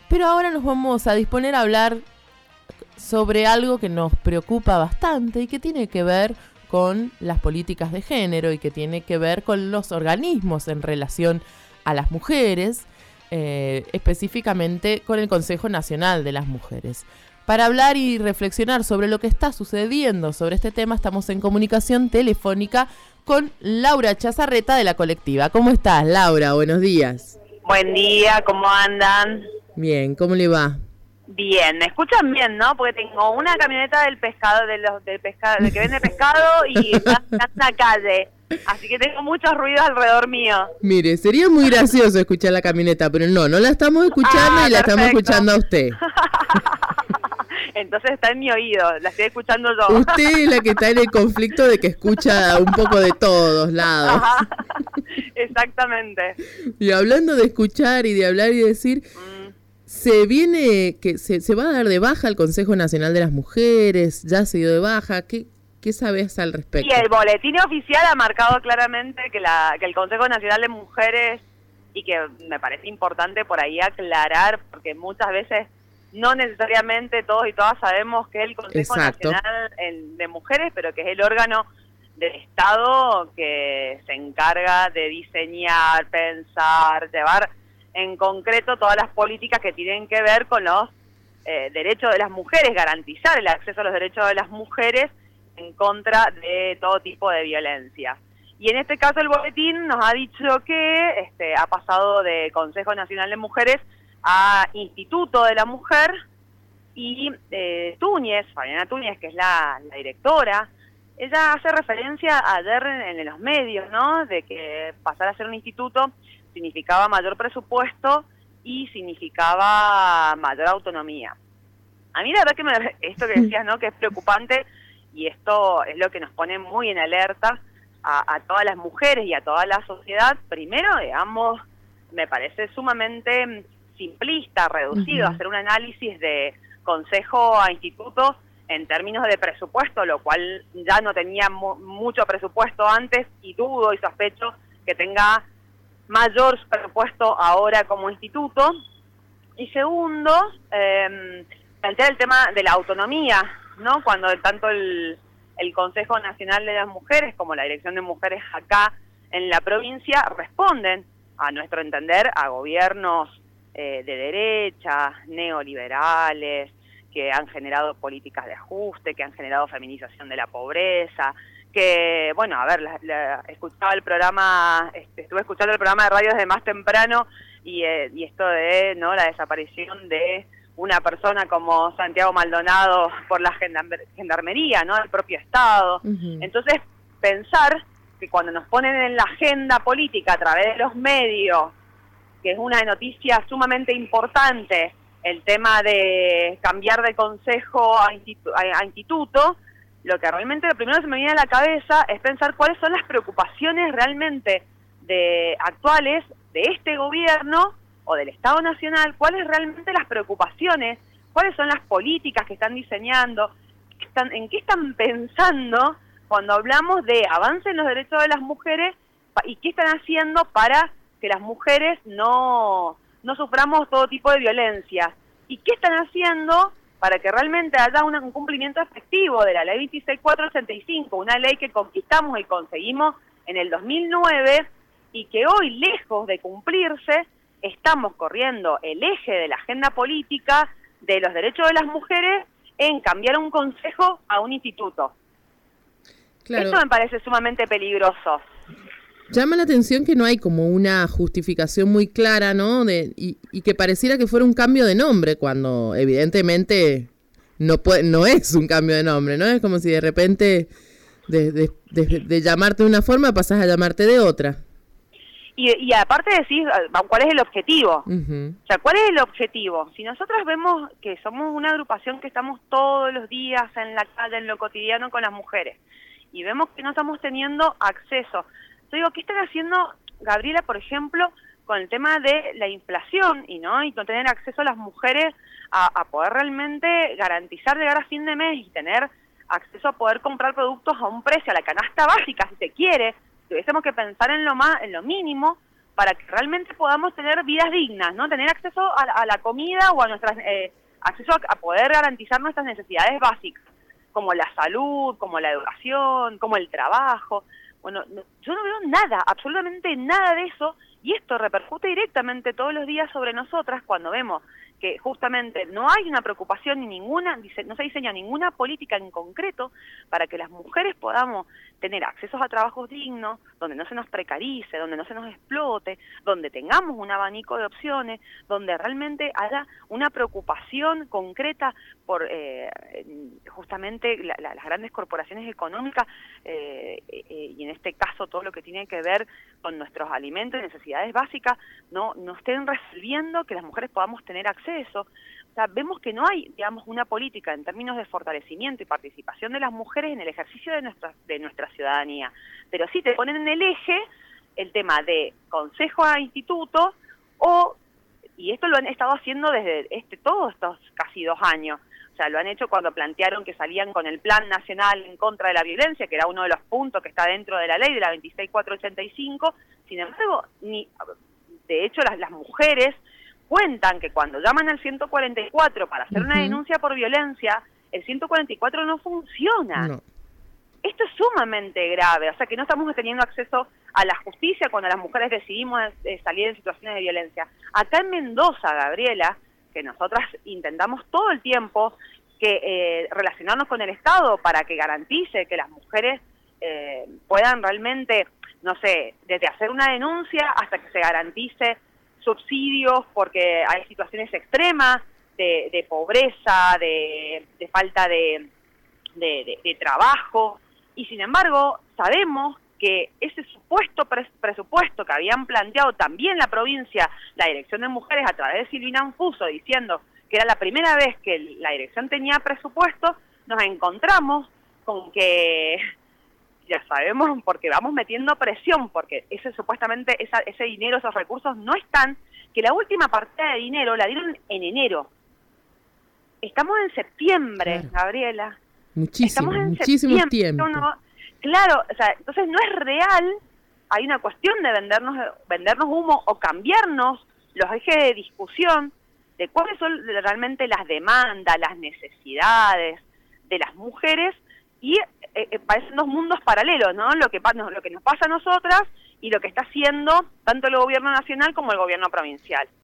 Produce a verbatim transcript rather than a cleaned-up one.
Pero ahora nos vamos a disponer a hablar sobre algo que nos preocupa bastante y que tiene que ver con las políticas de género y que tiene que ver con los organismos en relación a las mujeres, eh, específicamente con el Consejo Nacional de las Mujeres. Para hablar y reflexionar sobre lo que está sucediendo sobre este tema, estamos en comunicación telefónica con Laura Chazarreta de la colectiva. ¿Cómo estás, Laura? Buenos días. Buen día, ¿cómo andan? Bien, ¿cómo le va? Bien, me escuchan bien, ¿no? Porque tengo una camioneta del pescado, de los, del pescado, del que vende pescado y está en la calle. Así que tengo muchos ruidos alrededor mío. Mire, sería muy gracioso escuchar la camioneta, pero no, no la estamos escuchando ah, y la perfecto. estamos escuchando a usted. Entonces está en mi oído, la estoy escuchando yo. Usted es la que está en el conflicto de que escucha un poco de todos lados. Ajá. Exactamente. Y hablando de escuchar y de hablar y decir, mm. se viene, que se, se va a dar de baja el Consejo Nacional de las Mujeres, ya se dio de baja, ¿qué, qué sabes al respecto? Y el boletín oficial ha marcado claramente que, la, que el Consejo Nacional de Mujeres, y que me parece importante por ahí aclarar, porque muchas veces no necesariamente todos y todas sabemos que es el Consejo Exacto. Nacional de Mujeres, pero que es el órgano del Estado que se encarga de diseñar, pensar, llevar en concreto todas las políticas que tienen que ver con los eh, derechos de las mujeres, garantizar el acceso a los derechos de las mujeres en contra de todo tipo de violencia. Y en este caso el boletín nos ha dicho que este, ha pasado de Consejo Nacional de Mujeres a Instituto de la Mujer, y eh, Túñez, Fabiana Túñez, que es la, la directora, ella hace referencia ayer en, en los medios, ¿no?, de que pasar a ser un instituto significaba mayor presupuesto y significaba mayor autonomía. A mí la verdad que me, esto que decías, ¿no?, que es preocupante, y esto es lo que nos pone muy en alerta a, a todas las mujeres y a toda la sociedad. Primero, digamos, me parece sumamente simplista, reducido, uh-huh. hacer un análisis de consejo a instituto en términos de presupuesto, lo cual ya no tenía mu- mucho presupuesto antes, y dudo y sospecho que tenga mayor presupuesto ahora como instituto. Y segundo, eh, plantear el tema de la autonomía, ¿no? Cuando tanto el, el Consejo Nacional de las Mujeres como la Dirección de Mujeres acá en la provincia responden, a nuestro entender, a gobiernos eh, de derecha, neoliberales, que han generado políticas de ajuste, que han generado feminización de la pobreza, que, bueno, a ver, la, la, escuchaba el programa, este, estuve escuchando el programa de radio desde más temprano, y, eh, y esto de, ¿no?, la desaparición de una persona como Santiago Maldonado por la gendar- gendarmería, ¿no?, del propio Estado. Uh-huh. Entonces, pensar que cuando nos ponen en la agenda política a través de los medios, que es una noticia sumamente importante, el tema de cambiar de consejo a, institu- a, a instituto, lo que realmente lo primero que se me viene a la cabeza es pensar cuáles son las preocupaciones realmente de actuales de este gobierno o del Estado Nacional, cuáles realmente las preocupaciones, cuáles son las políticas que están diseñando, están, en qué están pensando cuando hablamos de avance en los derechos de las mujeres, y qué están haciendo para que las mujeres no, no suframos todo tipo de violencia, y qué están haciendo para que realmente haya una, un cumplimiento efectivo de la ley veintiséis mil cuatrocientos ochenta y cinco, una ley que conquistamos y conseguimos en el dos mil nueve, y que hoy, lejos de cumplirse, estamos corriendo el eje de la agenda política de los derechos de las mujeres en cambiar un consejo a un instituto. Claro. Esto me parece sumamente peligroso. Llama la atención que no hay como una justificación muy clara, ¿no? De, y, y que pareciera que fuera un cambio de nombre, cuando evidentemente no puede, no es un cambio de nombre, ¿no? Es como si de repente de, de, de, de llamarte de una forma pasás a llamarte de otra. Y, y aparte decís, ¿cuál es el objetivo? Uh-huh. O sea, ¿cuál es el objetivo? Si nosotros vemos que somos una agrupación que estamos todos los días en la calle, en lo cotidiano con las mujeres, y vemos que no estamos teniendo acceso. Yo digo, ¿qué están haciendo, Gabriela, por ejemplo, con el tema de la inflación y no y no tener acceso a las mujeres a, a poder realmente garantizar llegar a fin de mes y tener acceso a poder comprar productos a un precio, a la canasta básica, si se quiere? Tuviésemos que pensar en lo más, en lo mínimo, para que realmente podamos tener vidas dignas, ¿no? Tener acceso a, a la comida o a nuestras, eh, acceso a, a poder garantizar nuestras necesidades básicas, como la salud, como la educación, como el trabajo. Bueno, no, yo no veo nada, absolutamente nada de eso, y esto repercute directamente todos los días sobre nosotras cuando vemos que justamente no hay una preocupación ni ninguna, no se diseña ninguna política en concreto para que las mujeres podamos tener accesos a trabajos dignos, donde no se nos precarice, donde no se nos explote, donde tengamos un abanico de opciones, donde realmente haya una preocupación concreta por eh, justamente la, la, las grandes corporaciones económicas eh, eh, y en este caso todo lo que tiene que ver con nuestros alimentos y necesidades básicas, no, no estén resolviendo que las mujeres podamos tener acceso. Eso. O sea, vemos que no hay, digamos, una política en términos de fortalecimiento y participación de las mujeres en el ejercicio de nuestra, de nuestra ciudadanía. Pero sí te ponen en el eje el tema de consejo a instituto o, y esto lo han estado haciendo desde este todos estos casi dos años. O sea, lo han hecho cuando plantearon que salían con el Plan Nacional en contra de la violencia, que era uno de los puntos que está dentro de la ley de la veintiséis mil cuatrocientos ochenta y cinco. Sin embargo, ni, de hecho, las, las mujeres cuentan que cuando llaman al ciento cuarenta y cuatro para hacer uh-huh. una denuncia por violencia, el ciento cuarenta y cuatro no funciona. No. Esto es sumamente grave, o sea que no estamos teniendo acceso a la justicia cuando las mujeres decidimos eh, salir en situaciones de violencia. Acá en Mendoza, Gabriela, que nosotras intentamos todo el tiempo que eh, relacionarnos con el Estado para que garantice que las mujeres eh, puedan realmente, no sé, desde hacer una denuncia hasta que se garantice subsidios, porque hay situaciones extremas de, de pobreza, de, de falta de, de, de, de trabajo, y sin embargo sabemos que ese supuesto pres, presupuesto que habían planteado también la provincia, la Dirección de Mujeres a través de Silvina Anfuso, diciendo que era la primera vez que la dirección tenía presupuesto, nos encontramos con que ya sabemos, porque vamos metiendo presión, porque ese supuestamente esa, ese dinero, esos recursos no están, que la última partida de dinero la dieron en enero. Estamos en septiembre, claro. Gabriela. Muchísimo, Estamos en muchísimo septiembre. tiempo. No, claro, o sea, entonces no es real, hay una cuestión de vendernos, vendernos humo o cambiarnos los ejes de discusión de cuáles son realmente las demandas, las necesidades de las mujeres, y eh, parecen dos mundos paralelos, ¿no? Lo que, lo que nos pasa a nosotras y lo que está haciendo tanto el gobierno nacional como el gobierno provincial.